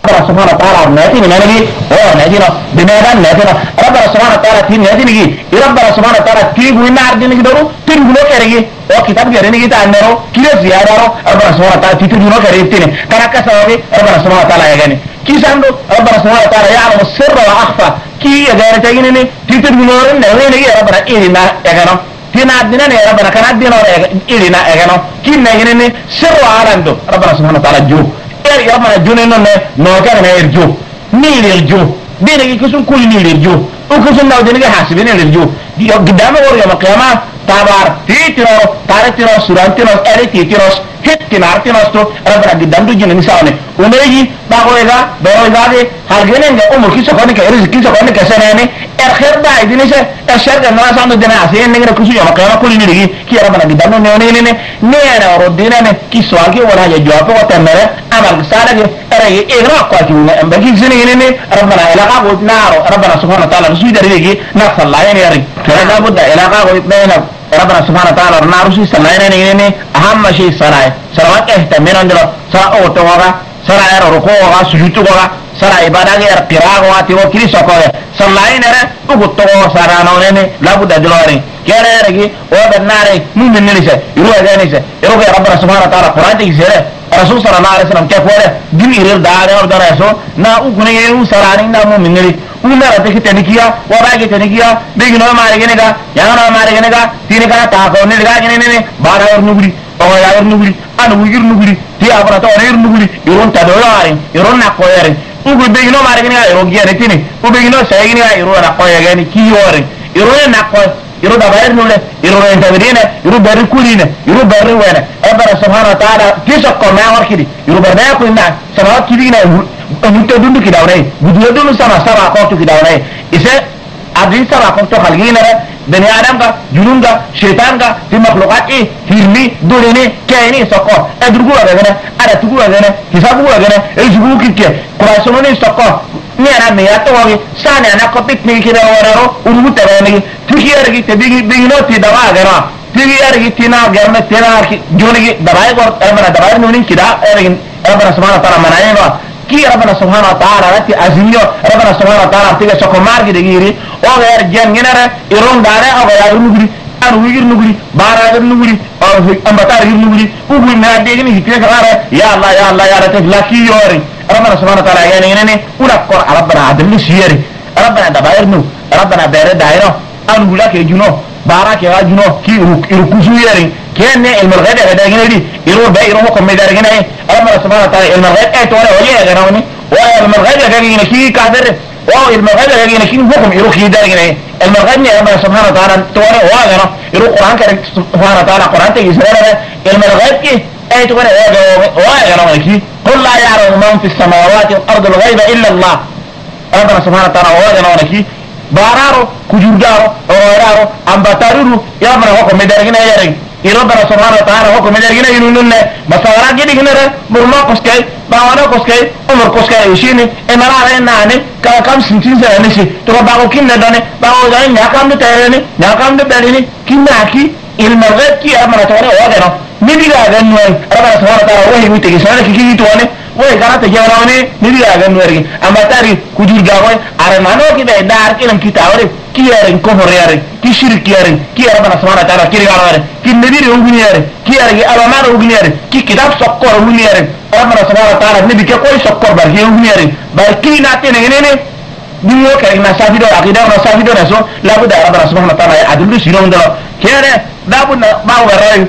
ربنا سبحانه وتعالى ناتي من نجي ناتينا بماذا ناتينا ربنا سبحانه وتعالى تين ناتي نجي ربنا سبحانه وتعالى تيجي وين عرض نجي دارو تيجي كريه او كتاب غير نجي تانرو كيلو زيادة ربنا سبحانه وتعالى تيجي كريه تين كنا كسبه ربنا سبحانه وتعالى يجاني كيساندو ربنا سبحانه وتعالى يعلم السر واخفى كي يجاني تيجي تيجي نورن نجي ربنا إينا يجانو تينا عدنا يا ربنا كان عدنا إينا يجانو كي نجي سر عالندو ربنا سبحانه وتعالى جو يا ربنا جوني نو كان يرجو نيل يرجو دينا يكسون كل نيل يرجو وكسون ناو دينا حاسبين يرجو قدامه ور يوم القيامة تابار تيتيرو تارتيرو سورانتيرو اريتيرو هتنارتيرو تو ربنا قدام دو جن نساوني ونيجي باغويغا دي هالجنين امور كيسو كوني كيرز كيسو كوني كسناني الخير دا يدينيسه الشر ده ناس عندو دينا اسين نيجي كسو يوم القيامة كل نيل كي ربنا قدام نيوني نينا ردينا كي سواكي ولا جواب وتمره امر سالك اري اغرا كواكينا امبكي زنين ربنا علاقه نارو ربنا سبحانه وتعالى رسول دريجي نفس الله يعني فلا بد علاقه بين ربنا سبحانه وتعالى نارسي سلاينا اهم شيء صلاه صلوات اهتمين عندنا صلاه اوتوغا صلاه ركوعا سجودوغا صلاه عباده قراءه وكيل سوكو صلاينا اوتوغا سرانونني لا بد دلوري كيرغي وبناري من نيسه يروح جانيسه يروح ربنا سبحانه وتعالى قران يسيره رسول صلى الله عليه وسلم كيف ولا دين يريد دار اور دراسو نا اوكني يو سراني نا مؤمنين una rate che tenikia wara che tenikia bigino mare gene ga yana mare gene ga tine kana ta ko ne ga gene ne bara or nuguri o ya or nuguri anu wigir nuguri ti abara to or nuguri iron ta do yare iron na ko yare ugu bigino mare gene ga iro gene tine u bigino sai gene ga iro na ko yare ki yore iro na ko iro da bayar nule iro na intervenire iro bari kuline iro bari wena abara subhanahu wa ta'ala kiso ko ma warkidi iro bari ko na sabab kidina muto dundu ki dawre budiyo dundu sama ko to ki dawre ise adri sama ko to khalgina bani adam ka junun ka shaytan ka fi makhluqat hirmi durine kaini soko adrugu agana ara tugu agana hisabu agana ejugu kikke qurasono ni soko ni ana me yato wagi sana na ko pit ni kira wararo urugu tabani tikiyar ki tabigi bigino ti dawa agana tikiyar ki tina garna tina ki jonigi dabai ko amana dabai nuni kida ergin ربنا سبحانه وتعالى منعينه كي ربنا سبحانه وتعالى رتي أزميو ربنا سبحانه وتعالى تيجي سكمار كده جيري أو غير جن جنرا يرون دارا أو غير نقولي أنا ويجر نقولي بارا غير نقولي أو أم بتار غير نقولي وقول نادي جني هتيجي كلاره يا الله يا الله يا رتي لا كي يوري ربنا سبحانه وتعالى يعني ولا كور ربنا عدل سيري ربنا دبايرنو ربنا بير دايرو أنا ولا كيجنو بارا كيجنو كي يركوزو يري كان المرغد هذا جنري يروح بقى يروح كم مدار جنري ربنا سبحانه وتعالى المرغد تولى وجه جنوني والمرغد جنري كي كافر المرغد جنري كي بكم يروح يدار جنري المرغد ربنا سبحانه وتعالى تولى واجنا يروح قرآن كريم سبحانه وتعالى قرآن تيجي المرغد كي تولى واجنا كي قل لا يعلم من في السماوات والأرض الغيب إلا الله ربنا سبحانه وتعالى واجنا كي بارارو كجورجارو أورارو أمباتارو يا ربنا هو كم مدار جنري ربنا سبحانه وتعالى هو كمدار جنا ينون مسارات جدي جنا برما كوسكاي باوانا كوسكاي عمر كوسكاي يشيني إن لا رأينا عنه كم سنتين سنة نسي تبغى باو كين ندانه باو جاي ناكام نتايرني ناكام نباليني كين ناكي المرغب كي ربنا تعالى واجنا نبي لاجن نوي ربنا سبحانه وتعالى وهي ميتي سنة كي توانه وهي كانت تجاروني نبي لاجن نوي أما تاري كجور جاوي أرمانو كي بيدار كلام كي تاوري كي يارين كفر يارين كي شرك يارين كي ربنا سبحانه وتعالى كي يارين كي النبي يوغني يارين كي يارين ألمان يوغني يارين كي كتاب سكر يوغني يارين ربنا سبحانه وتعالى نبي كوي سكر بركي يوغني يارين بركي ناتي نغني ديو كريم نسافي دور عقيدة ونسافي دور نسو لابد ربنا سبحانه وتعالى عدل سيرون دلو كيره لابد ما هو الرأي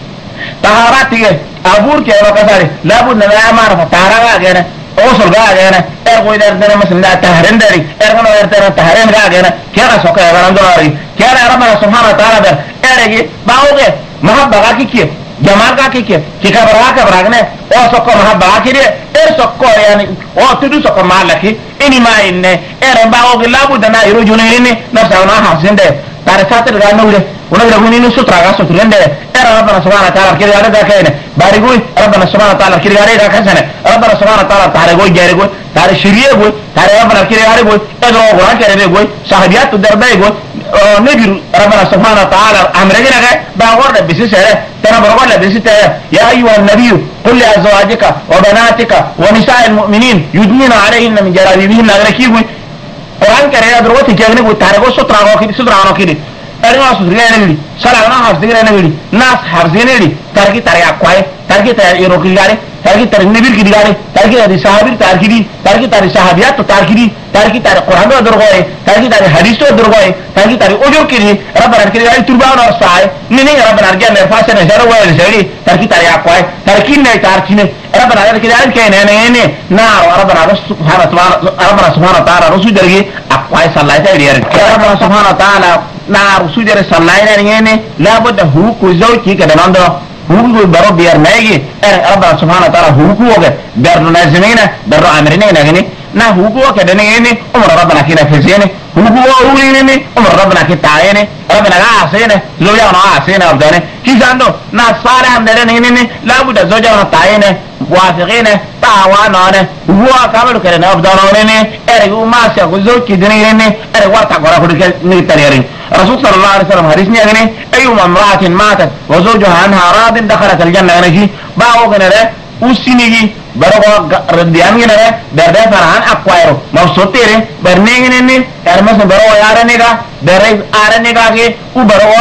طهارات أبور كي وكساري لابد نلا معرفة طهارة كيره اوصل بقى جانا ارغو يدار دنا مثلا تهرين داري ارغو يدار تهرين بقى جانا كيرا سوكا يا دولاري كيرا ربنا سبحانه وتعالى ده ارغي باوغه محبه كي جمال كي كي كبرها كبرغنا او سوكا محبه كي ار سوكا يعني او تدو سوكا مالكي اني ما ان ار باوغه لابد نا يرجوني نفسنا حسين ده تارسات غانو ونقدر نقول إنه سترة قصة ترند ربنا سبحانه وتعالى كده على ذا كائن بارجوي ربنا سبحانه وتعالى كده على ذا كسنة ربنا سبحانه وتعالى تارجوي جارجوي تارج شريعة جوي تارج ربنا كده على جوي إذا قرآن كده جوي صحابيات تدربي جوي نبي ربنا سبحانه وتعالى أمرنا كده بعورنا بسيسه ترى برغلا بسيسه يا أيها النبي قل لأزواجك وبناتك ونساء المؤمنين يدنين عليهن من جلابيبهن أغرقيهم قرآن كده دروتي جاهني جوي تارجو سترة عنو كده أنا أصدقائي نبي سلام أنا أصدقائي نبي ناس حرزين نبي تاركي تاري أقوى تاركي تاري إيروكي جاري تاركي تاري نبي كذي جاري تاركي تاري صحابي تاركي دي تاركي تاري صحابيات تاركي دي تاركي تاري قرآن درغوي تاركي تاري حديث درغوي تاركي تاري أجور كذي ربنا كذي جاري تربان ورساي نيني ربنا رجع نفاسه نشارة وين نشاري تاركي تاري أقوى تاركي ناي تاركي نه ربنا كذي جاري كأنه نه نار ربنا سبحانه وتعالى رسول درجي أقوى صلى الله ربنا سبحانه وتعالى نار سوجر سلاينا نيني لابد هو كوزوكي كده نندو هو برو بير نايجي ربنا سبحانه وتعالى هو كوجا برو نازمينا برو امرنا نغني نا هو كوجا كده نيني عمر ربنا كده فزيني هو كوجا نيني عمر ربنا كده تعيني ربنا عاسينه زوجا عاسينه ابدانه كيساندو نا صالح عندنا نيني لابد زوجا تعينه وافقين تعاونون هو كامل كده نبدانوني ارجو ما سيكو زوجي دنيني ارجو تاغورا كده نيتريرين رسول صلى الله عليه وسلم حديث نيغني ايما امراه ماتت وزوجها عنها راض دخلت الجنه غنجي باو غنره وسينيغي برغو رديان غنره درده فرحان اقويرو مبسوطيري برنيغني ارمس برغو يارنيغا دري ارنيغا كي وبرغو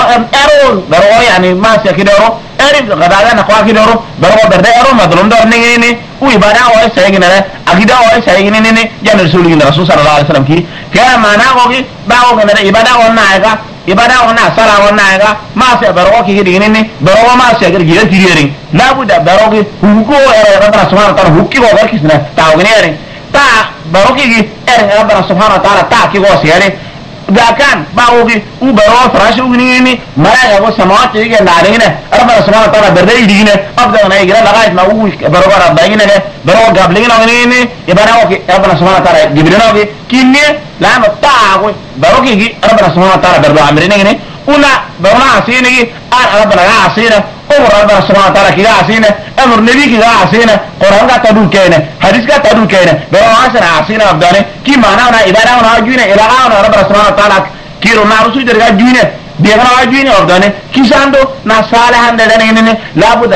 برغو يعني ما سيكيدورو اريب غداغا نقوا كيدورو برغو برده ارو مدلون دورنيغني ويبادا او سيغنره اكيدا او سيغني جن رسول صلى الله عليه وسلم كي كما معناه باو غنره يبادا وناغا ibada wana sala wana ga ma se baro ki gidi ni baro ma se gidi gidi tiri la buda baro ki hugo era rabbana subhanahu wa ta'ala hukki go gar kisna ta gnere ta baro ki era rabbana subhanahu wa ta'ala ta ki go siyare da kan bawo ki u baro farashu ni mara ga go samawati ge nare ne rabbana subhanahu wa ta'ala berde digine afda na gira lagait ma u baro bara bayina ne baro gabling na ni ibada ki rabbana subhanahu wa ta'ala gibrina ki kinne لا متاعه بروكي ربنا سبحانه وتعالى برضو عمرينه ولا برونا عسينه ربنا عسينه امر ربنا سبحانه وتعالى كده عسينه امر نبي كده عسينه قران کا تدو کینه حدیث کا تدو کینه برو عسنا عسينه افدانه کی معنا نا اداره نا جوینه الهه ربنا سبحانه وتعالى كيرو نا رسول درگا جوینه بيغنا جوینه افدانه کی ساندو نا صالحان ددنه لابد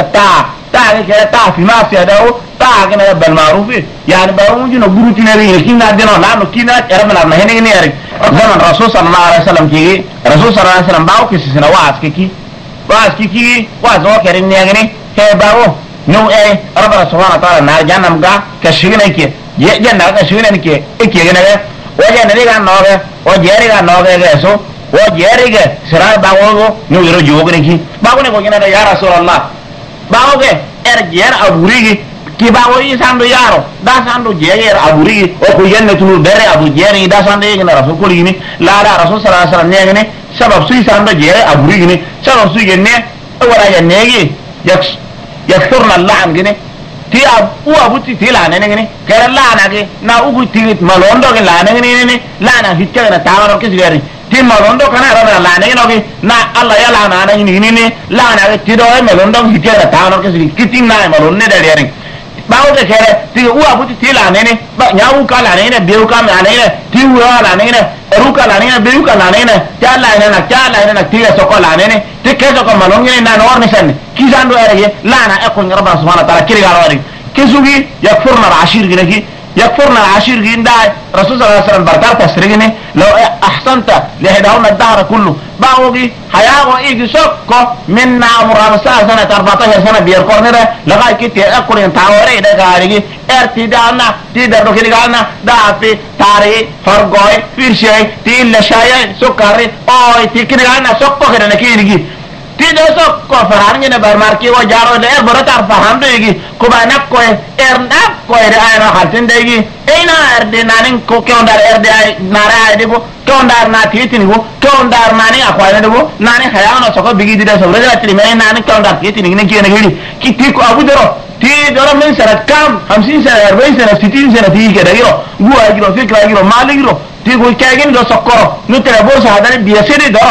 كده تا في ما سيداو تا كده بالمعروف يعني باروجي نو غروتي نبي كينا دينو لا نو كينا ربنا ما هنا ني يارك زمن رسول صلى الله عليه وسلم كي رسول صلى الله عليه وسلم باو كي سنا واس كي واس هو كريم ني غني هي باو نو اي ربنا سبحانه وتعالى نار جهنم غا كشينا كي جنة كشينا كي كي غنا وجه نبي غا نوغه وجيري غا نوغه غسو وجيري غا سرا باو نو يرو جوغني كي باو ني كو غنا يا رسول الله baoge jer aburigi ki bawo yi sando yaro da sando jer aburigi o ko yenne tulu bere abu jeri da sando yene rasul ko lini la rasul sallallahu alaihi wasallam ne sabab sui sando jer aburigi ne sabab sui yenne wala yenne gi yaksurna al'an gine ti abu abuti ti la ne ne kare la na ge na ugu ti malondo ge la ne la na hitta na tawaro ke sigari ti malondo kana raba la ne no ge na Allah ya la na ni la na ge ti do malondo hitta na tawaro ke sigari kitin na malonne da yare bawo ke kare ti u abuti ti la ne ba nya u ka la ne be u ka ma ne ti u la ne ru ka la ne be u ka la ne ta la ne ti so ko la ne ti ke so ko malonge na no ne sen ki sando ere la na e ko rabbana subhanahu wa ta'ala kiri ga wari كسوغي يكفرنا العشير جنكي يكفرنا العشير جندا رسول الله صلى الله عليه وسلم بركات تسرجني لو أحسنت لهداهم الدهر كله باوغي حياة وإيجي سوكو من عمر 15 سنة 14 سنة بيركورنره لغاية كي أكل ينتعوري ده غاريجي ارتدانا تيدر كي قالنا دافي تاري فرغوي فيرشي تيل شاي سكري اوي تيكي قالنا سوكو كده نكيريجي tidak sok ko farhannya na barmarki wa jaro de baratar faham de gi ko ba nak ko ernap ko de ay no khatin de gi ina erde nanin ko ko ndar erde ay nara ay de ko ndar na titin go ko ndar nani akwa de go nani khayano soko bigi de so rega tri me nani ko ndar titin ne ki ne gidi ki ti ko abu doro ti doro men sarat kam 50 sana 40 sana 60 sana ti ke dagiro gua giro fikra giro mali giro ti ko kagin do sokoro no te bo sa hadare biasiri do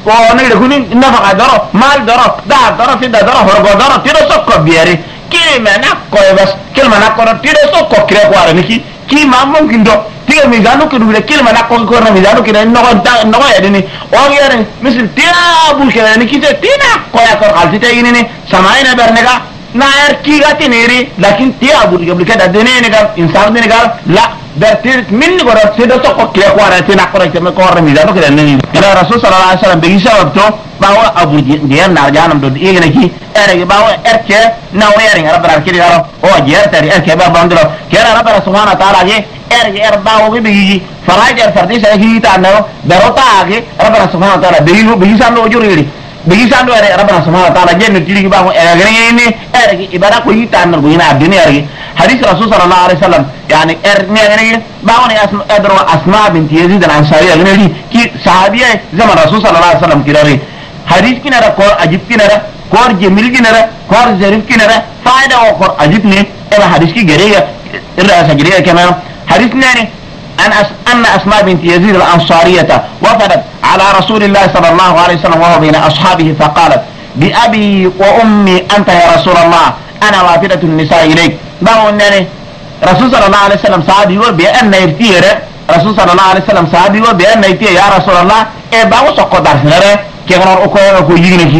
ونقول كوني نفق درو مال درو دار درو في درو هرب درو تيرو سوكو بياري كلمة نكو بس كلمة نكو تيرو سوكو كريك وارنكي كي ما ممكن دو تيجي ميزانو كده ولا كلمة نكو كورنا ميزانو كده نقول يعني وغيره مثل تيابو كده يعني كده تينا كويا كور خالتي تيجيني سماعنا برنكا ناير كيغا تنيري لكن تيابو قبل كده دينينكا إنسان دينكا لا bertir min gora sedo to ko kle ko ara tina ko rek me ko re mi da ko den ni ila rasul sallallahu alaihi wasallam bi sabab to bawa abu diyan nar janam do igene ki ere bawa erke na were rabbana kiri garo o jer tari erke ba bandro kera rabbana subhanahu wa ta'ala je er bawa bi bi faraja fardi sa ki ta no darota age rabbana subhanahu wa ta'ala bi sando juriri bi sando ere rabbana subhanahu wa ta'ala je no tiri ba ko ere ni ere ki ibara ko yita no go ina adini ere حديث الرسول صلى الله عليه وسلم يعني يعني باوني ادرو اسماء بنت يزيد الانصاريه غني كي صحابيه زمن الرسول صلى الله عليه وسلم كيراري حديث كنا كور عجيب كنا كور جميل كنا كور ظريف كنا فائده وكور عجيب ني الى حديث كي غريغا الرئاسه غريغا كمان حديث يعني ان اسماء بنت يزيد الانصاريه وفدت على رسول الله صلى الله عليه وسلم وهو بين اصحابه فقالت بأبي وامي انت يا رسول الله انا وافده النساء اليك باو نني رسول صلى الله عليه وسلم صحابي وبأن يفتيره رسول صلى الله عليه وسلم صحابي وبأن يفتيه يا رسول الله اي باو سوكو دارسنره كيغنور اوكو ييغنكي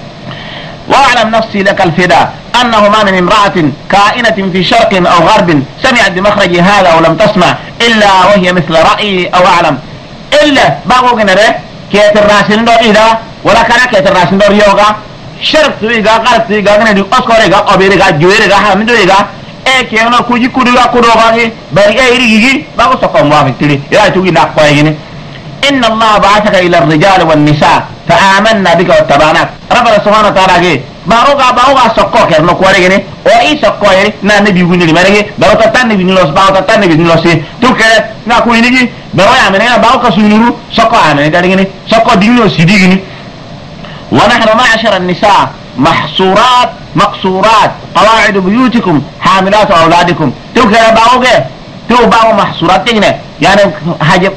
واعلم نفسي لك الفداء انه ما من امرأة كائنة في شرق او غرب سمعت بمخرج هذا ولم تسمع الا وهي مثل رأيي او اعلم الا باو غنره كيتر راسن دو اذا ولا كان كيتر راسن دو يوغا شرق تويغا غرب تويغا غني اوسكوريغا اوبيريغا جويريغا حامدويغا كيانو كوجي كودوغا كودوغا بري ايريغي باو سوكو موافقتي يا توغي ناقويغني ان الله بعثك الى الرجال والنساء فآمنا بك واتبعناك ربنا سبحانه وتعالى باوغا سوكو كيرنو كوريغني او اي سوكو يري نا نبي غوني مريغي باو تاتان نبي نلوس باو تاتان نبي نلوسي توكل نا كوينيغي باو يامنا باو كسونيرو سوكو امنا داريغني سوكو دينو سيديغني ونحن معشر النساء محصورات مقصورات قواعد بيوتكم حاملات اولادكم تو كده باوغه تو باو محصورات تيغنا يعني حاجه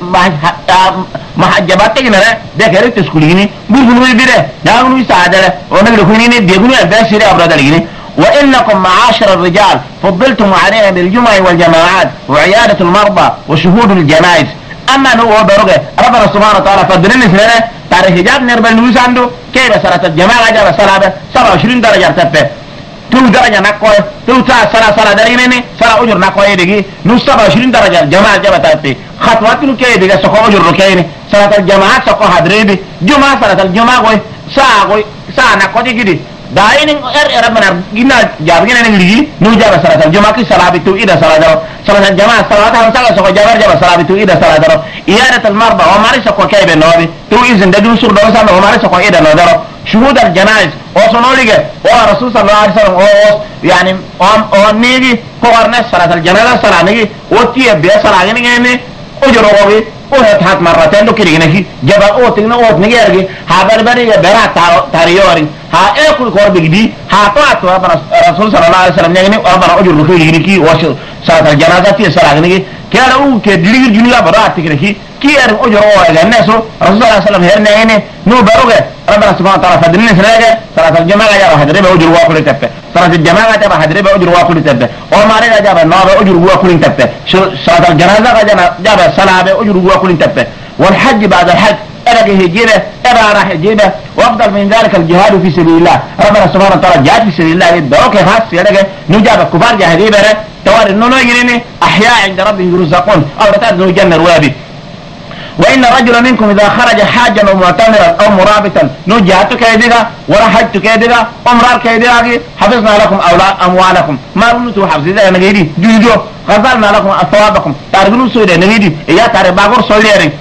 محجبات تيغنا ده كده تسكوليني بيقولوا بيده ناغنو ساده ونغلو كونيني بيغنو باسيري ابرادليني وانكم معاشر الرجال فضلتم عليها بالجمع والجماعات وعياده المرضى وشهود الجنائز اما هو بروغه ربنا سبحانه وتعالى فضلنا سنه تاريخ حجاب نربل نوساندو كيف صلاه الجماعه جاب صلاه 27 درجه تبه تو درجه نكو تو صلاه دريني صلاه اجر نكو يدغي نو 27 درجه جماعه جاب تبه خطوات نو كي دغه سكو اجر ركيني صلاه الجماعه سكو حضربي جمعه صلاه الجماعه ساعه نكو دي داين ربنا جينا جابنا نغلي نو جاب صلاه الجماعه كي صلاه تو اذا صلاه الجماعه صلاه سكو جاب صلاه تو اذا صلاه إيادة المرضى وماري سكو كيب النوبي تو إذن دجون سور دوسان وماري سكو إيدا نودرو شهود الجنائز وصنوليك ورسول صلى الله عليه وسلم يعني نيجي كورنس صلاة الجنازة صلاة نيجي وتيه بيا صلاة نيجي أجروه وهت هات مرتين دو كيري نيجي جبا تيجنا نيجي أرجي هابر بري برا تاريورين ها كل كور بيجي ها تو رسول صلى الله عليه وسلم نيجي ربنا أجر ركوي نيجي وش صلاة الجنازة تيه صلاة نيجي كلا كدليل جنيا برات كذي كير أجره إلى الناس رسول الله صلى الله عليه وسلم هرنا هنا نو بروجه ربنا سبحانه وتعالى فدلنا سلاجة صلاة الجماعة جاب حدري بأجر واكل تبه صلاة الجماعة جاب حدري بأجر واكل تبه وما رجع جاب النار بأجر واكل تبه صلاة الجنازة جاب صلاة بأجر واكل تبه والحج بعد الحج أرجع هجيبه راح هجيبه وأفضل من ذلك الجهاد في سبيل الله ربنا سبحانه وتعالى جهاد في سبيل الله بروك خاص يرجع نجاب الكفار جهادي بره توار إنه يجريني أحياء عند ربهم يرزقون أو رتاد جنة الوابي وإن رجل منكم إذا خرج حاجا أو معتمرا أو مرابطا نجهت كيدها ورحجت كيدها أمرار كيدها حفظنا لكم أموالكم ما رمتوا حفظ إذا نجيدي جوجو غزلنا لكم أثوابكم تارجون سودة نجيدي إيا تاري باقور سوليرين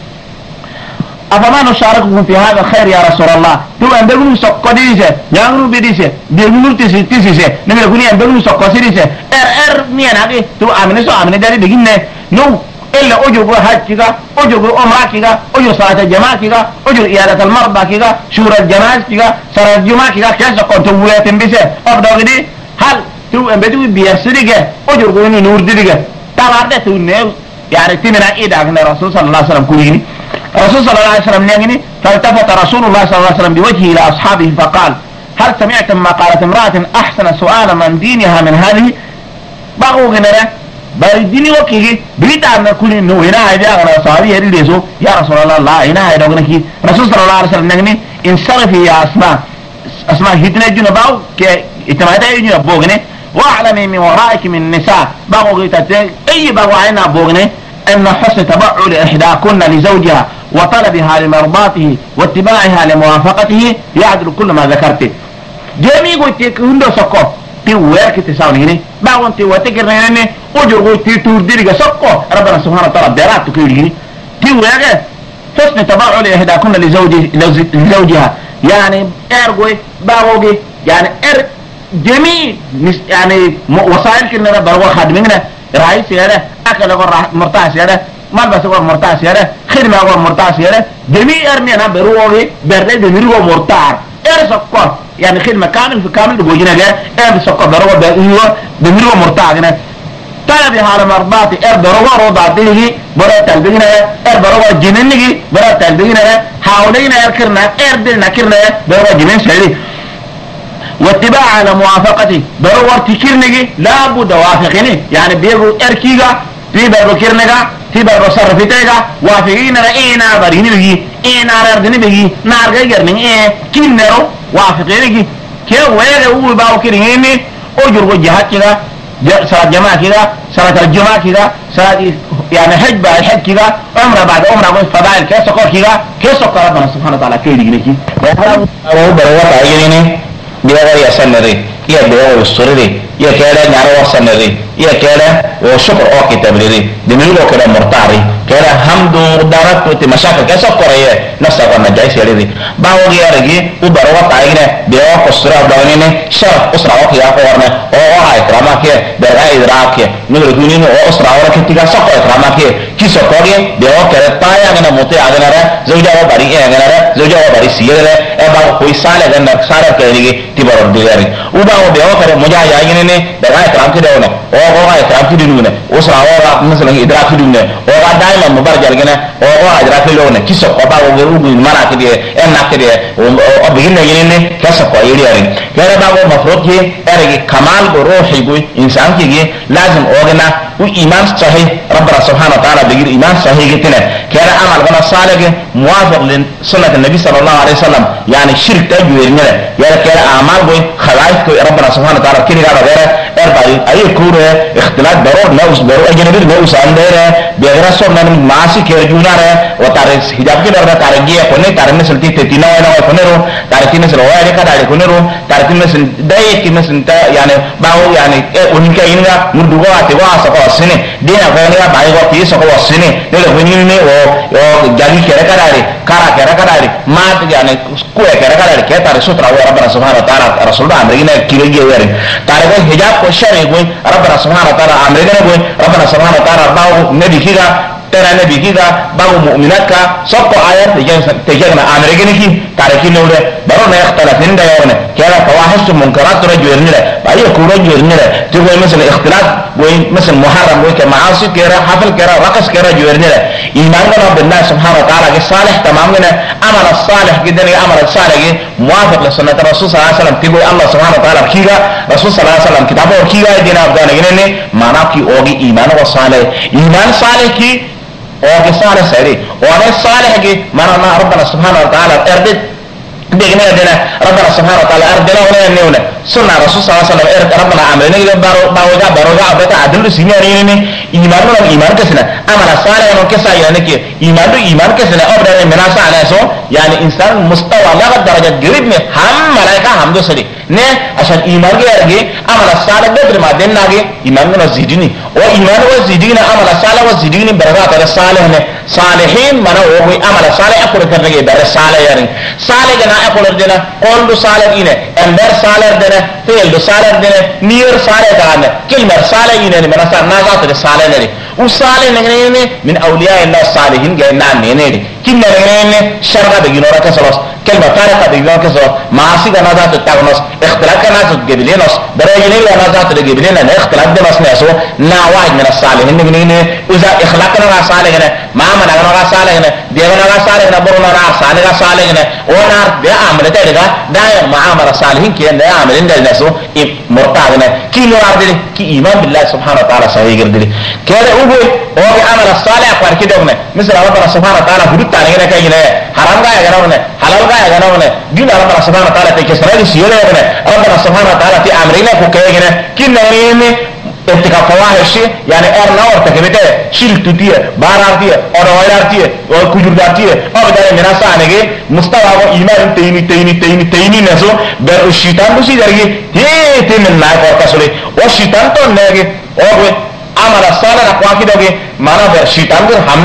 أفما نشارككم في هذا الخير يا رسول الله تو أن بيقولوا سقط ديسه يانغلو بديسه بيقولوا تيسه نبي يقولي أن بيقولوا سقط ديسه مين هذه تو آمنة داري بيجينا نو إلا أجر حج كذا أجر عمرة كذا أجر صلاة الجماعة كذا أجر إيادة المرضى كذا شورى الجنائز كذا صلاة الجمعة كذا كذا سقط تويات بيسه أفضل كذي هل تو أن بيقولوا بيسرقة أجر قولي نور ديرقة تبارد تو نيو يعني تمنا إيدا عن الرسول صلى الله عليه وسلم كليني رسول صلى الله عليه وسلم نيجني فالتفت رسول الله صلى الله عليه وسلم بوجهه إلى أصحابه فقال هل سمعتم ما قالت امرأة أحسن سؤالا من دينها من هذه باقو غنرة برديني وكيه بريد أن كل إنه هنا هيدا أنا صحابي هذي ليسو يا رسول الله لا هنا هيدا غنكي رسول صلى الله عليه وسلم نيجني انصرفي يا أسماء هتنا جنا باو كي اتمادا يجنا بوغني واعلمي من ورائك من النساء باقو غيتات أي باقو عينا بوغني أن حسن تبعل إحداكن لزوجها وطلبها لمرضاته واتباعها لموافقته يعدل كل ما ذكرته جميع قلت هندو سكو تيويرك تساوني باون تيواتك رنيني وجر قلت توديرك سكو ربنا سبحانه وتعالى بيرات تكيري تيويرك حسن تبعل إحداكن لزوجها يعني ارغوي باوغي يعني جميع يعني وسائل كنا بروا خادميننا رئيس سيادة أكل أقول مرتاح سيادة ملبس أقول مرتاح سيادة خدمة أقول مرتاح سيادة جميع أرمينا بروه برد بميرو مرتاح سكر يعني خدمة كامل في كامل بوجينا جاء سكر بروه بميرو مرتاح هنا طلب على مرضاتي بروه روضاتي برا تلبينا بروه جنيني برا تلبينا حاولينا كرنا دلنا كرنا بروه جنين سيدي واتباع على موافقتي برور تكيرنجي لا بد وافقني يعني بيرو اركيغا في برو كيرنجا في برو صرفتيغا وافقين رأينا بريني بيجي نار اردني بيجي نار غيرني كينرو وافقيني كيف ويغا اول باو كيرنجي اجر وجهات كذا صلاة جماعة كذا صلاة الجماعة كذا صلاة يعني حج بعد حج كذا عمره بعد عمره فضائل كيف سكر كذا كيف سكر ربنا سبحانه وتعالى كيرنجي أو برور تعيني بيغير يسنري يا بيغير يستري يا كذا نعرف وسنري يا كذا وشكر أو كتاب لي دميلو كذا مرتاري كذا حمد ودارات وتمشاكل كذا سكرية نفسه كنا جايس يلي باوغي يرجع وبروات عينه بيغير قصرة بلانينه شرف أسرة وكيا فورنا أو هاي كرامك بيغير إدراك نقولين أو أسرة ولا كتير سكر كرامك كي سكرية بيغير كذا طايا عنا موتي عنا را زوجة وباري عنا را زوجة وباري سيرة باو كوي سالة عنا سالة كذي تبارك دياري وباو بيغير كذا مجا يعينه بيغير كرامك دهونه أو هاي كرامك دهونه أسرة ولا مثلا إدراك دهونه أو دائما مبارك جالنا أو إدراك دهونه كي سكر باو غيره mana kidi enna kidi o biginna yinne kasa ko yiri yari kera bago mafrut ki ergi kamal go ruhi go insan ki lazim ogna u iman sahih rabbana subhanahu wa ta'ala bigir iman sahih gitina kera amal gana salih muwafiq lin sunnat an-nabi sallallahu alaihi wasallam yani shirk ta juirne ya kera amal go khalais ko rabbana subhanahu wa ta'ala kini gara vera erbari ay kure ikhtilat darur naus daru ajnabi naus andere biara sunnan maasi kera junare wa taris hijab ki darda taragiya kone tarne sulti tetina wala wa konero taratina sel wa ka dare konero taratina sen dai ki mesen ta yani bawo yani unika inga mudugo ate wa sa ko sene dina ko ne ba ko ti so ko sene ne le woni ne o jali kere kadare ma yani ko kere kadare ke tare sutra wa rabbana subhanahu wa ta'ala rasulullah amrina kirege yare tare ko hijab ko shari ko rabbana subhanahu wa ta'ala amrina ko rabbana subhanahu wa ta'ala bawo nabi kiga tera nabi kiga bago mu'minat ka sokko ayat tejana amrigini ki tariki nore baro na ikhtilafin da yawne kera fawahish munkarat rajulni la baye ko rajulni la to go mesela ikhtilaf go mesela muharram go ke maasi kera hafal kera raqas kera jurni la iman ga billah subhanahu wa ta'ala ke salih tamam na amal salih gidan amal salih muwafiq li sunnat rasul sallallahu alaihi wasallam tigo allah subhanahu wa ta'ala kiga rasul sallallahu alaihi wasallam kitabo kiga dina afgana gine mana ki ogi iman wa salih ki وفي صالح سري وفي صالح جي مرنا ربنا سبحانه وتعالى أردد بيجنا دنا ربنا سبحانه وتعالى أردنا ولا ينونا سنة رسول صلى الله عليه وسلم أرد ربنا عملنا إذا باروجا بيتا عدل سينيارين إيمان كسنا أمر صالح ونكسا يعني كي إيمان كسنا أبدا من مناسا على سو يعني إنسان مستوى لا درجة قريب من هم ملائكة هم دو سري نه عشان إيمان جي أمر صالح بدر ما دنا جي إيمان وزيدني وإيمان وزيدنا أمر صالح وزيدني بركات الصالح نه صالحين منا هو أمر صالح أقول كذا جي بر صالح يعني صالح جنا أقول دنا قول صالح إنه أمبر صالح دنا فعل صالح دنا نير صالح دنا كلمة صالح إنه من أصل نازات صالح نري وصالح نغني من أولياء الله الصالحين جاينا منين كنا نغني شرقة بيجينورا كسلاس كلمة فارقة بيجينورا كسلاس معاصي كنا ذات التغنس اختلاف كنا ذات جبلينس درجين كنا ذات الجبلين اختلاف دمس ناسو نواج من الصالحين نغني وإذا إخلاقنا صالحين ما منعنا صالحين دينا صالحين برنا صالحين ونار ده عمل تيجا داير ما عمل صالحين كي ده عمل إن الناس مرتاحنا كي نوردي كي إيمان بالله سبحانه وتعالى صحيح جردي كده أبوي هو عمل الصالح فاركيدونه مثل ربنا سبحانه وتعالى حدود تانينا كيجنا حرام جاي جنونه حلال جاي جنونه دين ربنا سبحانه وتعالى تكسرنا سيوله جنونه ربنا سبحانه وتعالى في أمرنا كوكيجنا كي نريني ارتكاب فواحش يعني ارنا ارتكبته شيل تطيه بارارتيه اورولارتيه وكجورداتيه او بدل من اسانه مستوى ايمان تيني نسو بر الشيطان بسي درجه تي من ما كسله والشيطان تو نگه او عمل الصالح اقواكي دوغي مانا بر شيطان در هم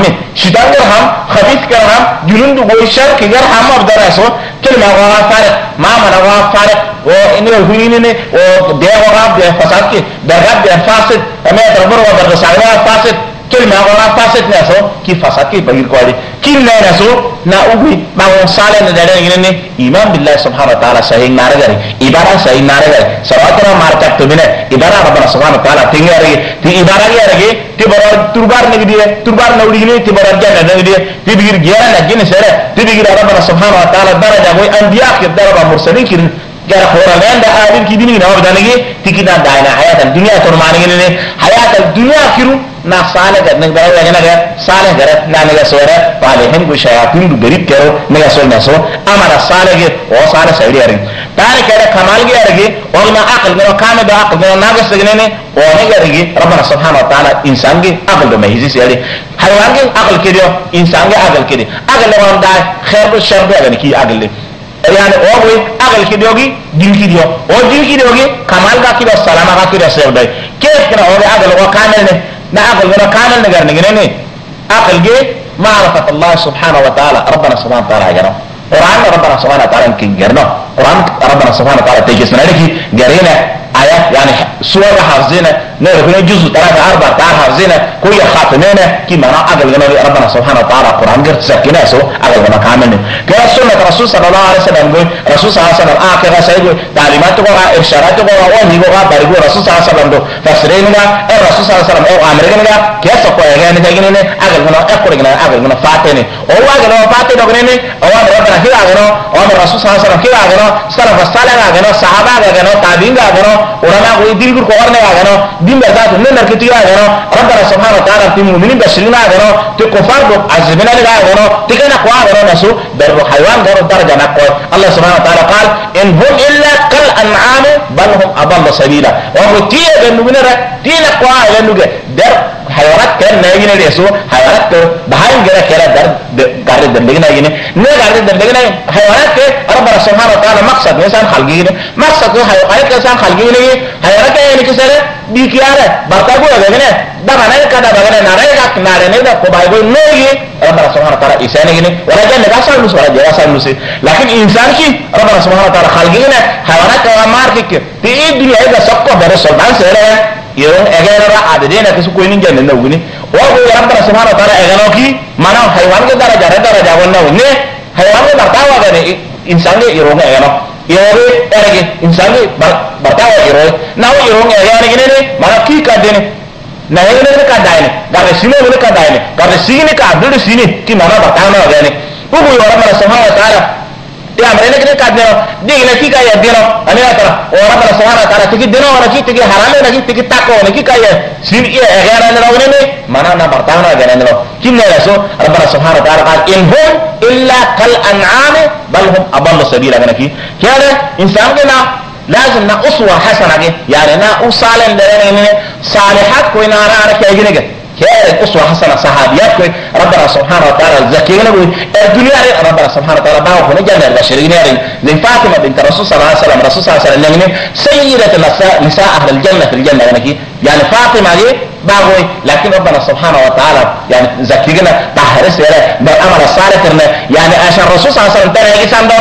خبيث كر هم جنون دو شر كغر هم ابدرسو كلمه وها فارق ما منا وها فارق وإنه هيني وده وراء فساد كي درجات ده فاسد أما تربر ودرجة سعيدة فاسد كلمة وراء فاسد ناسو كي فساد كي بغير قوالي كي ناسو نأوبي ما هو صالح نداره إنه إيمان بالله سبحانه وتعالى صحيح نارجري إبارة صحيح نارجري سواتنا ماركت تبينه إبارة ربنا سبحانه وتعالى تيجي تي إبارة يارجي تبرر تربار نجديه تربار نوريني تبرر جنة نجديه تبغير جيران نجني سره تبغير ربنا سبحانه وتعالى درجة وين أنبياء كدرجة مرسلين كن جرى خوران ده آدم كديني نواب دانجي تكينا داينا حياة الدنيا ترماني كنني حياة الدنيا كيرو نا صالح كرنا بدر ولا جنا كيا صالح كرت نا نجا سوره فالهم كشياطين غريب كرو نجا سوره نسو أمر صالح كي أو صالح سيري أرين تاني كذا كمال كي أرجي وما عقل منه كامل بعقل منه ناقص سجنني ونجا أرجي ربنا سبحانه وتعالى إنسان كي عقل ده مهيزي سيري حيوان كي عقل كده إنسان كي عقل كده عقل لو هم ده خير بالشر ده يعني كي عقل يعني أوه أقل كديوغي دين كديو أو دين كديوغي كمال كديو سلام كديو سيرده كيف كنا أوه أقل وكامل نا أقل ولا كامل نجار نجنني أقل جي معرفة الله سبحانه وتعالى ربنا سبحانه وتعالى جرنا قرآن ربنا سبحانه وتعالى كي جرنا قرآن ربنا سبحانه وتعالى تيجسنا لكي جرينا آيات يعني سورة حافظينا نرفنا جزء 3-4 تعال حافظينا كوي خاتمينا كي منا أقل جنا ربنا سبحانه وتعالى قرآن جرت سكينا سو أقل جنا كامل كلا سنة رسول صلى الله عليه وسلم قول رسول صلى الله عليه وسلم آخر سيد تعليمات قرآن إرشادات قرآن وهي قرآن بارجو رسول صلى الله عليه وسلم دو فسرينا الرسول صلى الله عليه وسلم أو أمريكا كيف سقوا يعني تجيني أقل جنا أقول جنا أقل جنا فاتني أو أقل جنا فاتني دعوني أو ربنا كذا جنا أو الرسول صلى الله عليه وسلم كذا جنا سلف الصالح جنا صحابة جنا تابعين جنا ورنا قوي دين كورنا جنا دين بذات من نركتيا جنا ربنا سبحانه وتعالى في المؤمنين بشرنا جنا تكفار عزبنا جنا تكنا قوى جنا نسو بر حيوان جنا درجة نقول الله سبحانه وتعالى قال إن هم إلا كالأنعام بل هم أضل سبيلا وهو تيه جنوبنا تيه قوى جنوبه در حيوانات كان نايجين الرسو حيوانات بهايم جرا كلا در قارد دلنا يجيني نه قارد دلنا حيوانات كه ربنا سبحانه وتعالى مقصد إنسان خلقينه مقصد حيوانات إنسان خلقينه حيوانات يعني كسره بيكياره برتاقو لغنه ده معناه كذا بغنه نارينه ده كوبايبو نوي ربنا سبحانه وتعالى إنسان يجيني ولا جنة كاسر نوس ولا جرا سر نوس لكن إنسان كي ربنا سبحانه وتعالى خلقينه حيوانات كوامار كي تي الدنيا إذا سبقوا برسولان سيره يرون أجانا عددين كسو كوينين جنة نوغني وهو ربنا سبحانه وتعالى أجانا كي مانا حيوان کے درجة ونوغني حيوان کے برتاوا گنے انسان کے يرون أجانا يرون أجانا انسان کے برتاوا يرون ناو يرون أجانا گنے مانا كي كادين نهينا كادين گارے سينے ولے كادين گارے سينے كادل سينے كي مانا برتاوا گنے وهو ربنا سبحانه وتعالى يا مرينا كده كادنا دينا كي كايا دينا أنا أترى وربنا سبحانه وتعالى تيجي دينا ولا كي تيجي حرام ولا تيجي تاكو ولا كي كايا سين إيه أجانا نراوني ما أنا برتانا أجانا نراو كم نرسو ربنا سبحانه وتعالى قال إن هم إلا كالأنعام بل هم أضل سبيلا كنا كي كذا إنسان كنا لازم نا أسوة حسنة يعني نا أصالح لنا صالحات كوي نارا أنا كي أجينا كانت أسوة حسنة صحابيات ربنا سبحانه وتعالى زكينا الدنيا ربنا سبحانه وتعالى باعوا هنا جنة البشرين زي فاطمة بنت الرسول صلى الله عليه وسلم الرسول صلى الله عليه وسلم سيدة نساء أهل الجنة في الجنة يعني فاطمة دي باعوا لكن ربنا سبحانه وتعالى يعني زكينا بحرس بأمر الصالح يعني عشان الرسول صلى الله عليه وسلم ترى إنسان داره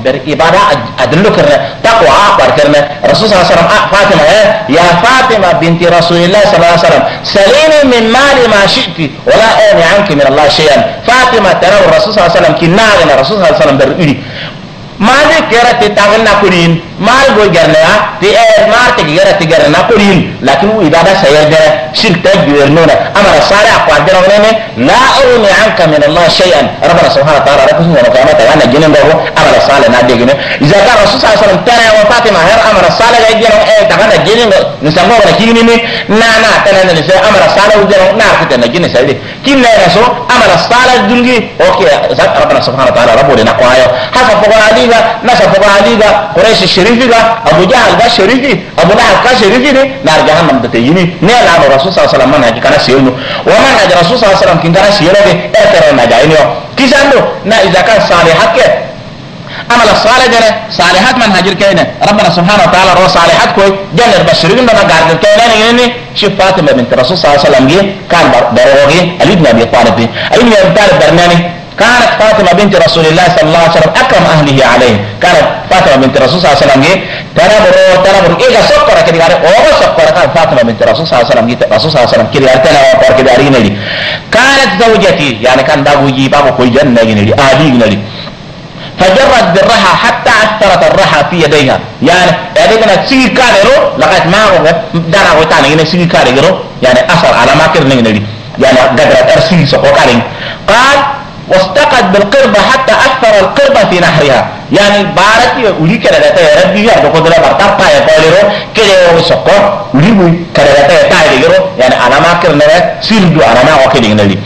ber ibada adullu karna taqwa akbar karna rasul sallallahu alaihi wasallam fatima ya fatima binti rasulillah sallallahu alaihi wasallam salini min mali ma shi'ti wala ani anki min allah shay'an fatima tara rasul sallallahu alaihi wasallam kinna rasul sallallahu alaihi wasallam ber iri maade kera te tagna kurin mal go garna te marte gera te garna kurin lakin ibada sayada shirka gernona amara sara aqadira wala la uni anka min allah shay'an rabbana subhanahu wa ta'ala rabbuna wa qamata ana jinin go amara sala na degene iza ka rasul sallallahu alaihi wasallam tara wa fatima har amara sala ga jino tagana jinin ni sango wala kini ni na tanana ni sai amara sala ujero na kita na jinin sai kinna rasul amara sala julgi okay rabbana subhanahu wa ta'ala rabbuna na kwayo hasa fogani nasa fogaliga quraish sharifiga abu jahl ga sharifi abu lahab ka sharifi ne nar jahannam da tayini ne la rasul sallallahu alaihi wasallam na kana siyunu wa man ajra rasul sallallahu alaihi wasallam kin kana siyelo de ekere na jaino kisando na izaka salihat ke amala salih jana salihat man hajir kayna rabbana subhanahu wa ta'ala ro salihat ko jannar bashirin na gargar kayna ne shi fatima bint rasul sallallahu alaihi wasallam ge kan barogi ali ibn abi talib ali ibn abi talib barnani كانت فاطمة بنت رسول الله صلى الله عليه وسلم أكرم أهله عليه كانت فاطمة بنت رسول الله صلى الله عليه وسلم تنبر إيه سكر كده قال أوه سكر كانت فاطمة بنت رسول الله صلى الله عليه وسلم رسول الله صلى الله عليه وسلم كده قال تنبر كده أرينا لي كانت زوجتي يعني كان دابوجي بابو كوي جنة لي آدي لي فجرت بالرحى حتى أثرت الرحى في يديها يعني كانت سيجي كاريرو لغاية ما هو دارا وتاني يعني سيجي كاريرو يعني أثر على ما كرنا لي يعني قدرت أرسل سكر كارين قال واستقت بالقربة حتى أثر القربة في نحرها يعني بارتي ولي كده يا ربي يا دكتور ده برتاح يا باليرو كده وسكر ولي كده يا يعني أنا ما كرنا سيلدو أنا ما وكيل نلي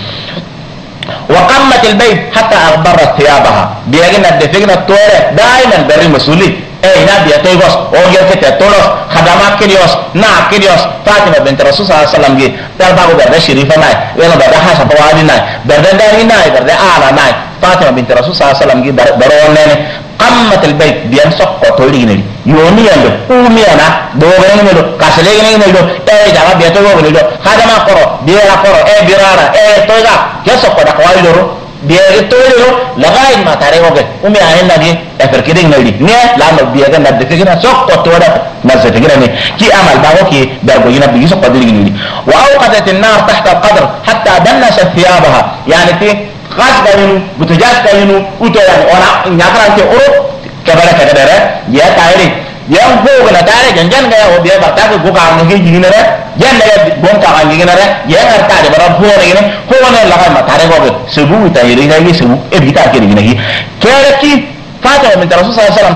وقمت البيت حتى أغبرت ثيابها بيجينا الدفقنا الطورة دائما بري مسؤولي نبي تيغوس أوجر كده تولوس خدمات كريوس كريوس فاطمة بنت رسول الله صلى الله عليه وسلم جي ترباغو برد شريفة ناي ولا برد حسن فوالي ناي برد داري ناي برد آلا ناي فاطمة بنت رسول الله صلى الله عليه وسلم جي برون ناي قمت البيت بيان سقط تولي ناي يومي يندو أومي أنا دوغني نيدو كاسلي نيدو جابا بيتوغو نيدو خدمات كرو بيرا كرو بيرارا توغا يسقط أقوالي دورو biaya tolero lagai ma tare hoge umi ahen lagi eferkiding nadi ne lama biaya na defekina sok kotoda na zetekina ne ki amal bago ki dargo yina bi sok kodiri ni wa awqadat an-nar tahta al-qadr hatta dannasat thiyabaha yani fi qasda yinu butajat kayinu uto yani ona nyakran ke oro kabara kadara ya tayri yang go na tare janjan ga o biya barta ko go ka ngi jigina re jan na bon ka ngi gina re ya ngar ta de bara bo re ne ko na la ma tare go sebu ta yiri ga yi sebu e bita ke ni gi kere ki fata min rasul sallallahu alaihi wasallam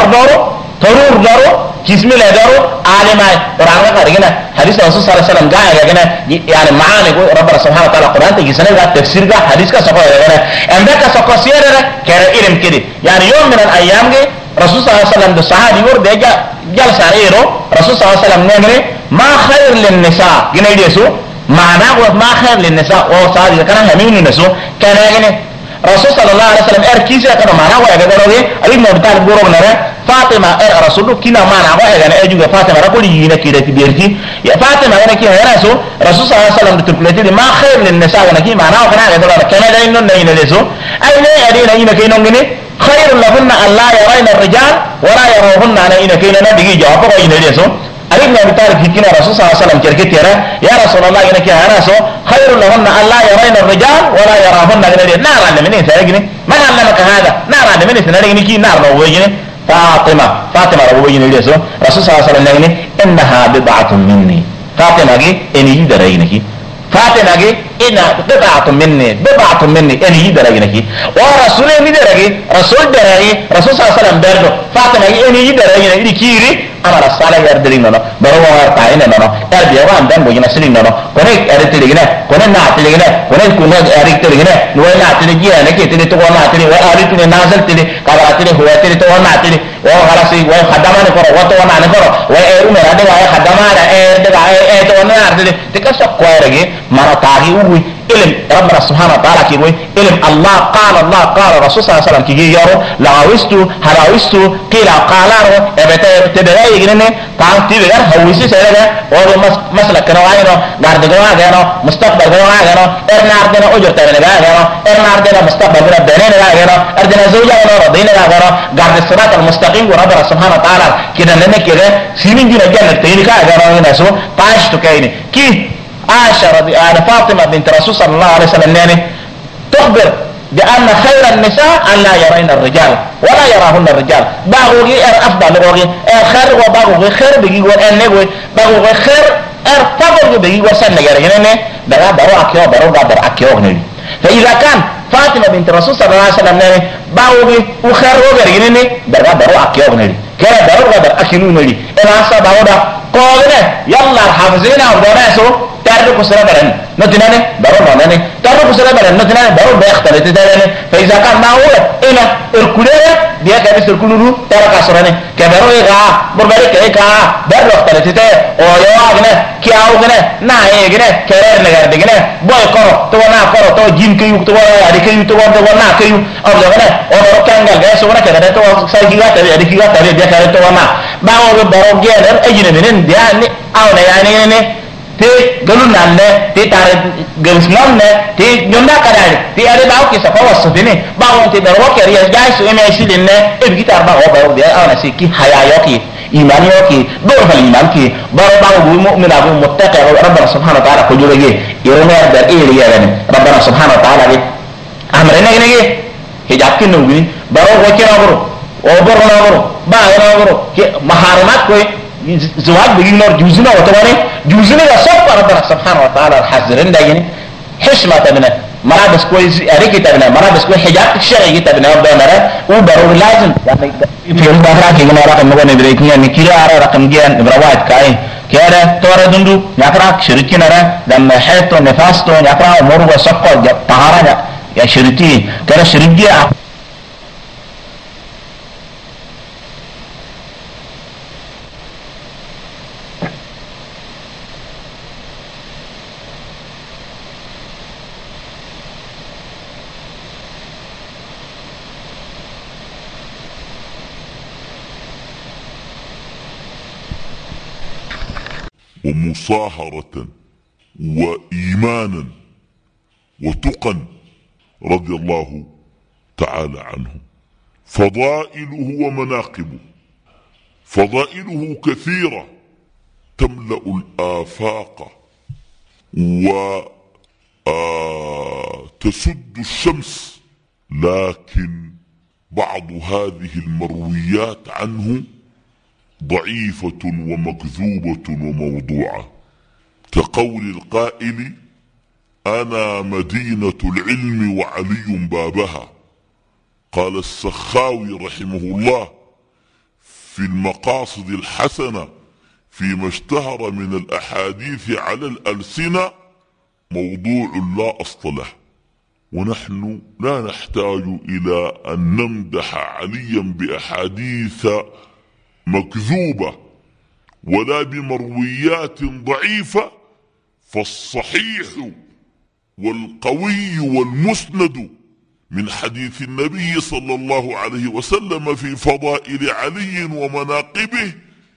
torur doro kismila doro alima ranga ka gina hadis rasul sallallahu alaihi wasallam ga ya gina yani maani go rabbana subhanahu wa ta'ala quran te gisane ga tafsir ga hadis ka sako ya gina anda ka sako siyara kere ilm kidi yani yawm min al ayyam ge رسول صلى الله عليه وسلم الصحابي ورد جلس عليه رسول صلى الله عليه وسلم نمره ما خير للنساء جنا يدسو معناه ما خير للنساء او صار كان همين النساء كان يعني رسول صلى الله عليه وسلم اركيز كان معناه ويا غدروي علي بن ابي طالب غورو نره فاطمه رسول كنا معناه ويا غنا اجو فاطمه ركولي ينا كده تبيرتي يا فاطمه انا كي رسول صلى الله عليه وسلم تقولتي ما خير للنساء وانا كي معناه كان غدرو كان ده انه نين دسو اي نه ادينا ينا كي نغني خير لهن أن لا يرين الرجال ولا يروهن أنا إن كينا نبي جوابه إن ليسو علي بن أبي طالب كنا رسول صلى الله عليه وسلم كركتيرا يا رسول الله إن كنا رسول خير لهن أن لا يرين الرجال ولا يروهن أنا نار عند من سيجني من علمك هذا نار عند من سنجني كي نار رويجني فاطمة رويجني ليسو رسول صلى الله عليه وسلم نجني إنها بضعة مني فاطمة جي إني يدرينكي فاطمة جي إن بضعة مني إن يدرجني ورسول يدرجي رسول درجي رسول صلى الله عليه وسلم برضو فاطمة جي إن يدرجني إلي كيري أمر الصلاة يردري نو بروا هرتاين نو تربية وان دم بوجنا سلين نو كونك أرتليجنا كونك ناتليجنا كونك كونك أرتليجنا نوين ناتليجي أنا كي تلي تو ناتلي وأرتلي نازل تلي كبرتلي هو تلي تو ناتلي وخلاصي وخدامنا كرو وتو نان كرو وأروم هذا وخدامنا ده تو ناتلي تكسر كويرجي مرة تاجي وي إلم ربنا سبحانه وتعالى كي إلم الله قال الرسول صلى الله عليه وسلم كي يارو لغاوستو هلاوستو قيل قالارو تبغي يجنني تعال تبغي هويسي سيرجع اور مسألة كنواعينو غارد كنواعينو مستقبل كنواعينو إرنا أردنا أجر تبغي نعينو إرنا أردنا مستقبل كنا بنين نعينو أردنا زوجة كنا رضينا نعينو غارد الصراط المستقيم وربنا سبحانه وتعالى كنا لنا كده سيمين جينا جنة تيني كأجر نسو تعيش تكيني كي عائشة فاطمة بنت رسول صلى الله عليه وسلم يعني تخبر بأن خير النساء أن لا يرين الرجال ولا يراهن الرجال باغوغي أفضل لغوغي خير وباغوغي خير بيجي والنغوي باغوغي خير فاغوغي بيجي وسن يرينني دغا برو أكيو برو غادر أكيو ني فإذا كان فاطمة بنت رسول صلى الله عليه وسلم يعني باغوغي وخير وغيرينني دغا برو أكيو ني كان برو غادر أكيو ني إلا سباودا قولنا يلا حافظينا ودوناسو تعرف كسر بدن نتناني برو ناني تعرف كسر بدن نتناني برو بيختار تتاني فإذا كان معقول إلى الكلية dia kaya bisur kuluru tera kasurane kaya bero ega berbalik kaya ka beroختار تتاني oh yo agne kia agne na agne kaya negar degene boy koro to na koro to jin kayu to wala adi kayu to wala na kayu ab jagane oh kangal gaya sona kaya to sai giga tari adi giga tari dia kaya to wana bawo bero geler ejine menen dia ni awna yani ne te galun nanne te tare gamis nanne te nyonda kadari te ale bawo ke safa wasufine bawo te bero ke riya gaisu eme silinne e gitar ba o bawo dia awna siki hayayoki imani yoki do hal iman ki baro bawo bu mu'mina bu muttaqi rabbana subhanahu wa ta'ala ko jurege irone da iri yane rabbana subhanahu wa ta'ala ge amrene ge hijab kin ngi baro ko kira baro o baro na baro ba na baro ke maharimat ko زواج بيجي نور جوزنا وتواني جوزنا يصف ربنا سبحانه وتعالى الحذرين ده يعني حشمة تبنا ملابس كويس أريكي تبنا ملابس كويس حجاب الشرعي تبنا وبنا وبرو لازم يعني في البحر كي نرى رقم نقول نبريكني يعني كيلا أرى رقم جيان إبراوات كاي كيرا تورا دندو نقرأ شريكي نرى دم حيطو نفاستو نقرأ أمور وسقو طهارة يا شريكي كيرا شريكي ومصاهرة وإيمانا وتقا رضي الله تعالى عنه. فضائله ومناقبه فضائله كثيرة تملأ الآفاق وتسد الشمس، لكن بعض هذه المرويات عنه ضعيفة ومكذوبة وموضوعة، كقول القائل: أنا مدينة العلم وعلي بابها. قال السخاوي رحمه الله في المقاصد الحسنة فيما اشتهر من الأحاديث على الألسنة: موضوع لا أصل له. ونحن لا نحتاج إلى أن نمدح عليا بأحاديث مكذوبة ولا بمرويات ضعيفة، فالصحيح والقوي والمسند من حديث النبي صلى الله عليه وسلم في فضائل علي ومناقبه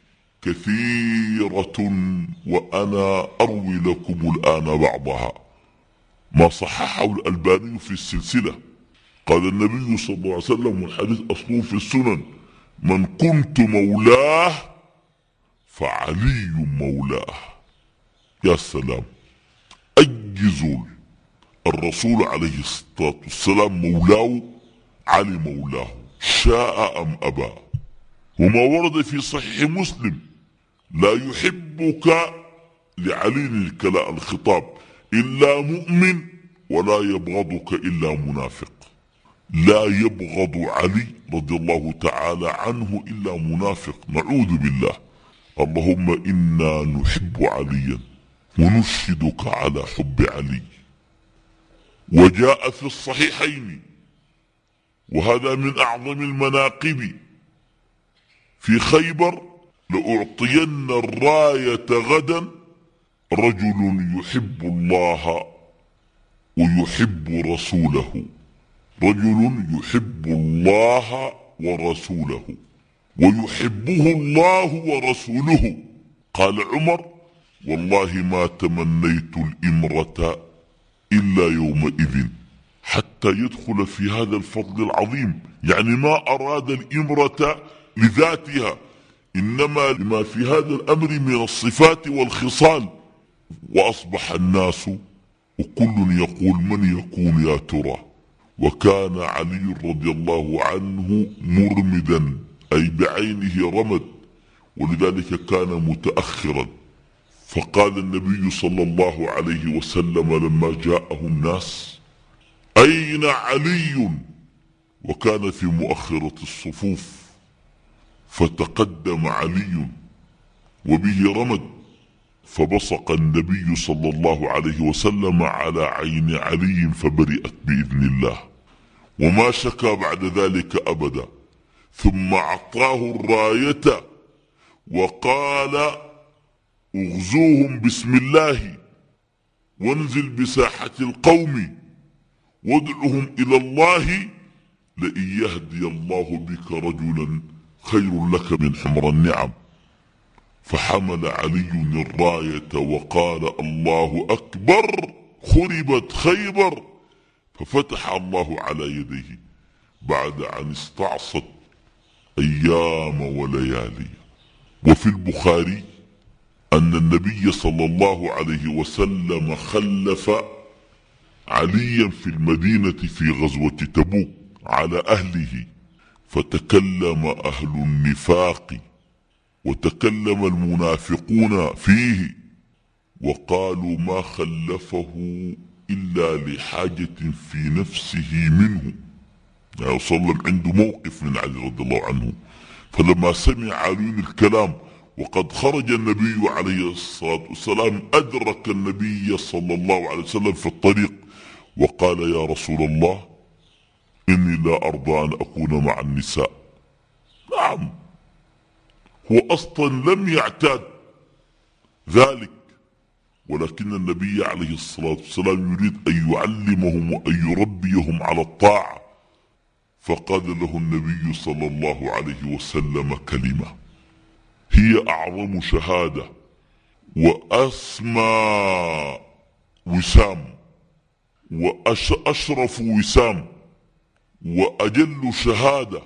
كثيرة، وأنا أروي لكم الآن بعضها. ما صححه الألباني في السلسلة، قال النبي صلى الله عليه وسلم والحديث أصله في السنن: من كنت مولاه فعلي مولاه. يا سلام، أجزوا الرسول عليه الصلاة والسلام مولاه، علي مولاه، شاء أم أبى. وما ورد في صحيح مسلم: لا يحبك لعلي الخطاب إلا مؤمن ولا يبغضك إلا منافق. لا يبغض علي رضي الله تعالى عنه إلا منافق، نعوذ بالله. اللهم إنا نحب عليا ونشهدك على حب علي. وجاء في الصحيحين، وهذا من أعظم المناقب: في خيبر: لأعطين الراية غدا رجل يحب الله ويحب رسوله، رجل يحب الله ورسوله ويحبه الله ورسوله. قال عمر: والله ما تمنيت الإمرة إلا يومئذ حتى يدخل في هذا الفضل العظيم. يعني ما أراد الإمرة لذاتها، إنما لما في هذا الأمر من الصفات والخصال. وأصبح الناس وكل يقول من يكون يا ترى. وكان علي رضي الله عنه مرمدا، أي بعينه رمد، ولذلك كان متأخرا. فقال النبي صلى الله عليه وسلم لما جاءه الناس: أين علي؟ وكان في مؤخرة الصفوف، فتقدم علي وبه رمد، فبصق النبي صلى الله عليه وسلم على عين علي فبرئت بإذن الله، وما شكى بعد ذلك أبدا. ثم أعطاه الراية وقال: اغزوهم بسم الله، وانزل بساحة القوم، وادعهم إلى الله، لئن يهدي الله بك رجلا خير لك من حمر النعم. فحمل علي الراية وقال: الله أكبر، خربت خيبر. ففتح الله على يديه بعد أن استعصت أيام وليالي. وفي البخاري أن النبي صلى الله عليه وسلم خلف عليا في المدينة في غزوة تبوك على أهله، فتكلم أهل النفاق وتكلم المنافقون فيه، وقالوا ما خلفه إلا لحاجة في نفسه منه. يعني صلى الله عليه وسلم عنده موقف من علي رضي الله عنه. فلما سمع علي الكلام وقد خرج النبي عليه الصلاة والسلام، أدرك النبي صلى الله عليه وسلم في الطريق وقال: يا رسول الله، إني لا أرضى أن أكون مع النساء. نعم، هو أصلا لم يعتاد ذلك، ولكن النبي عليه الصلاة والسلام يريد أن يعلمهم وأن يربيهم على الطاعة. فقال له النبي صلى الله عليه وسلم كلمة هي أعظم شهادة وأسمى وسام وأشرف وسام وأجل شهادة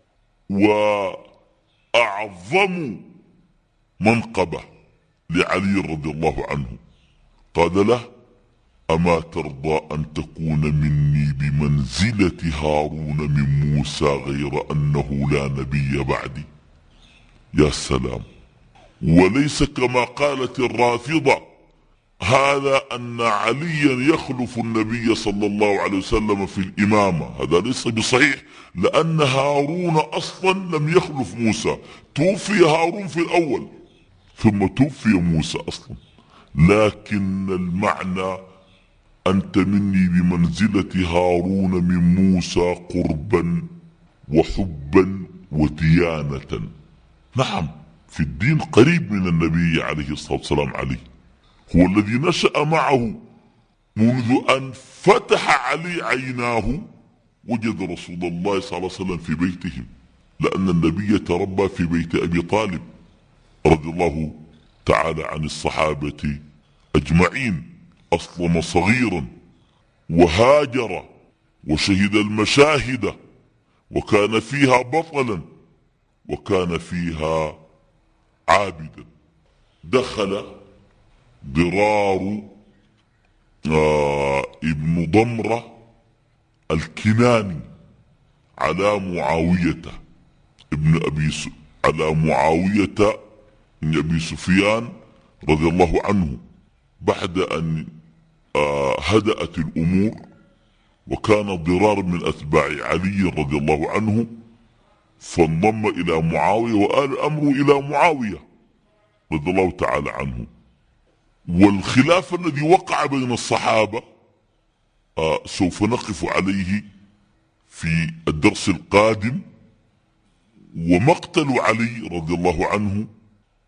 وأعظم منقبة لعلي رضي الله عنه. قال له: أما ترضى أن تكون مني بمنزلة هارون من موسى غير أنه لا نبي بعدي؟ يا سلام. وليس كما قالت الرافضة هذا أن عليا يخلف النبي صلى الله عليه وسلم في الإمامة، هذا ليس بصحيح، لأن هارون أصلا لم يخلف موسى، توفي هارون في الأول ثم توفي موسى أصلا. لكن المعنى أنت مني بمنزلة هارون من موسى قربا وحبا وديانة. نعم، في الدين قريب من النبي عليه الصلاة والسلام. علي هو الذي نشأ معه، منذ أن فتح علي عيناه وجد رسول الله صلى الله عليه وسلم في بيتهم، لأن النبي تربى في بيت أبي طالب رضي الله تعالى عن الصحابة أجمعين. أسلم صغيرا وهاجر وشهد المشاهد، وكان فيها بطلا وكان فيها عابدا. دخل ضرار ابن ضمرة الكناني على معاوية على معاوية بن أبي سفيان رضي الله عنه، بعد أن هدأت الأمور، وكان ضرار من أتباع علي رضي الله عنه، فانضم إلى معاوية وآل الأمر إلى معاوية رضي الله تعالى عنه. والخلاف الذي وقع بين الصحابة سوف نقف عليه في الدرس القادم. ومقتل علي رضي الله عنه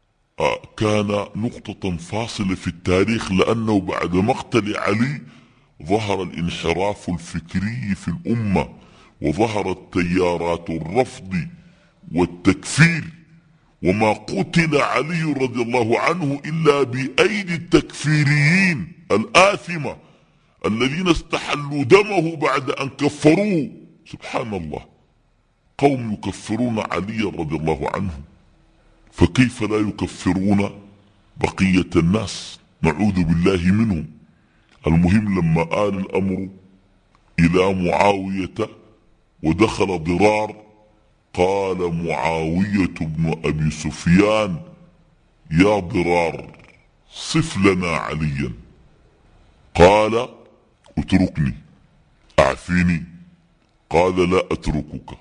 كان نقطة فاصلة في التاريخ، لأنه بعد مقتل علي ظهر الانحراف الفكري في الأمة، وظهرت تيارات الرفض والتكفير، وما قتل علي رضي الله عنه إلا بأيدي التكفيريين الآثمة الذين استحلوا دمه بعد أن كفروه. سبحان الله، قوم يكفرون علي رضي الله عنه، فكيف لا يكفرون بقية الناس؟ نعوذ بالله منهم. المهم لما آل الأمر إلى معاوية ودخل ضرار، قال معاوية بن أبي سفيان: يا ضرار صف لنا عليا. قال: اتركني، أعفيني. قال: لا أتركك.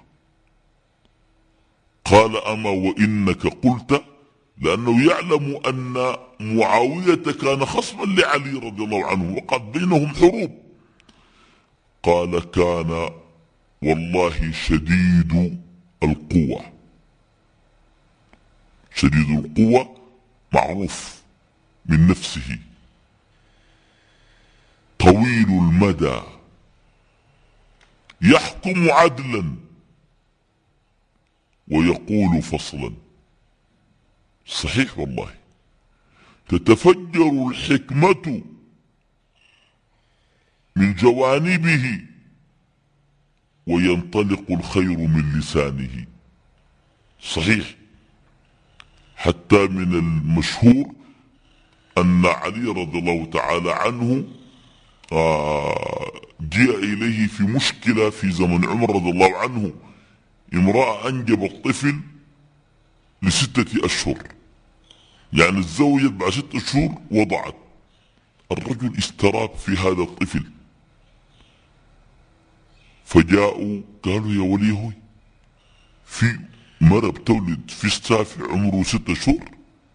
قال: أما وإنك قلت، لأنه يعلم أن معاوية كان خصما لعلي رضي الله عنه وقد بينهم حروب. قال: كان والله شديد القوة. شديد القوة معروف من نفسه، طويل المدى، يحكم عدلا ويقول فصلا. صحيح والله، تتفجر الحكمة من جوانبه وينطلق الخير من لسانه. صحيح، حتى من المشهور أن علي رضي الله تعالى عنه جاء إليه في مشكلة في زمن عمر رضي الله عنه، امرأة أنجبت طفل ل6 أشهر، يعني تزوجت بعد 6 أشهر وضعت. الرجل استراب في هذا الطفل، فجاءوا قالوا: يا وليه، في مرة بتولد في السافع عمره 6 أشهر.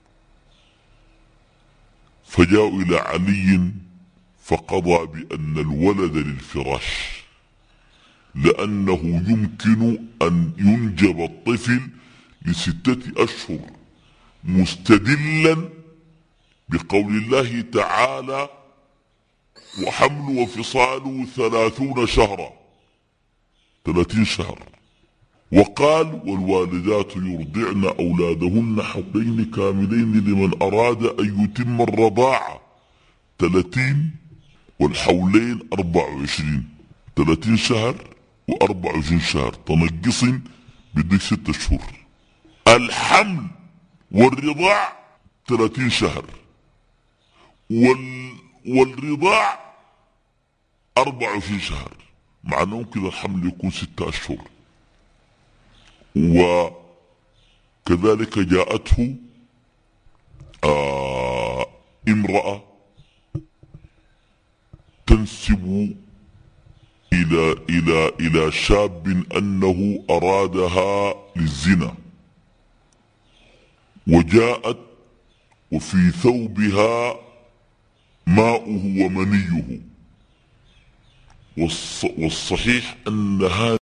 فجاءوا إلى علي فقضى بأن الولد للفراش، لأنه يمكن أن ينجب الطفل ل6 أشهر، مستدلا بقول الله تعالى: وحمل وفصاله 30 شهرا، 30 شهر. وقال: والوالدات يرضعن أولادهن حولين كاملين لمن أراد أن يتم الرضاعة. 30 والحولين 24، 30 شهر و24 شهر تنقص بدك 6 شهور. الحمل والرضاع 30 شهر، والرضاع 24 شهر، معناه كذا الحمل يكون 6 أشهر. وكذلك جاءته امرأة تنسب إلى شاب أنه أرادها للزنا، وجاءت وفي ثوبها ماؤه ومنيه، والصحيح أن هذا